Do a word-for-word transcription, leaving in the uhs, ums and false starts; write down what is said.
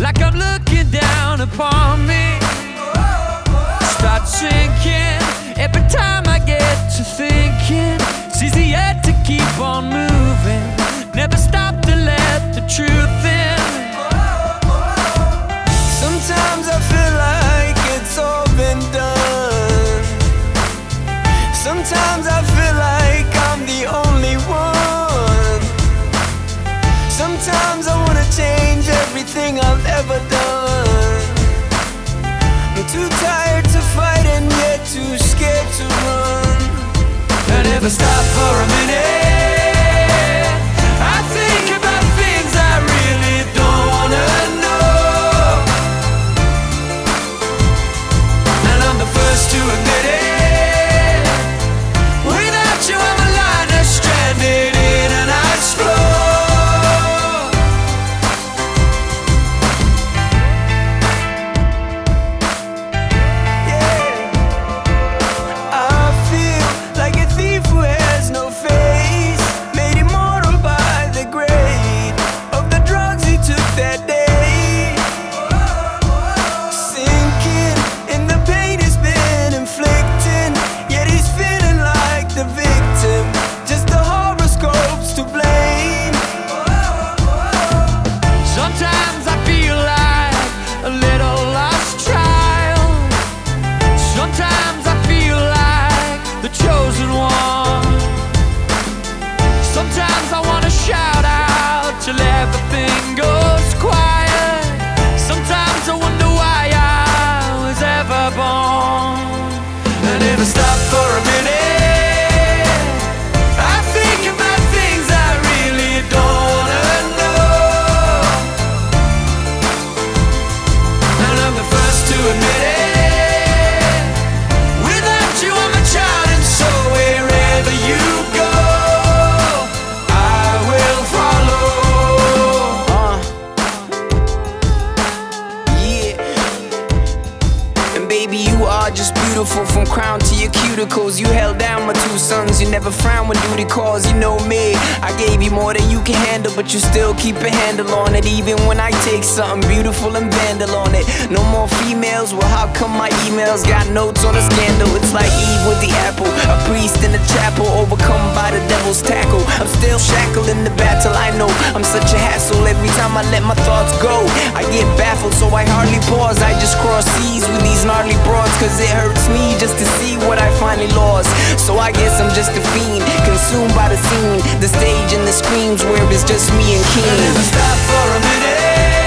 like I'm looking down upon me. Start sinking every time I get to thinking it's easier to keep on moving, never stop to let the truth in. Sometimes I feel like it's all been done. Sometimes I feel like I'm the only one. Sometimes I wanna change everything I've ever done. I'm too tired to fight and yet too scared to run. I never stop for a minute. I think about things I really don't wanna know, and I'm the first to admit it. Without you I'm a liner stranded in an ice floor. Chosen one. Sometimes I wanna shout out till everything goes quiet. Sometimes I wonder why I was ever born. I never stop for a minute. I think about things I really don't wanna know, and I'm the first to admit it. Baby, you are just beautiful from crown to your cuticles. You held down my two sons, you never frown when duty calls. You know me, I gave you more than you can handle, but you still keep a handle on it. Even when I take something beautiful and vandal on it. No more females, well how come my emails got notes on a scandal? It's like Eve with the apple, a priest in the chapel, overcome by the devil's tackle. I'm still shackled in the battle, I know I'm such a hassle. Every time I let my thoughts go, I get baffled, so I hardly pause. I just cross seas with these gnarly broads, cause it hurts me just to see what I finally lost. So I guess I'm just a fiend, consumed by the scene, the stage and the screams where it's just me and King. I never stop for a minute.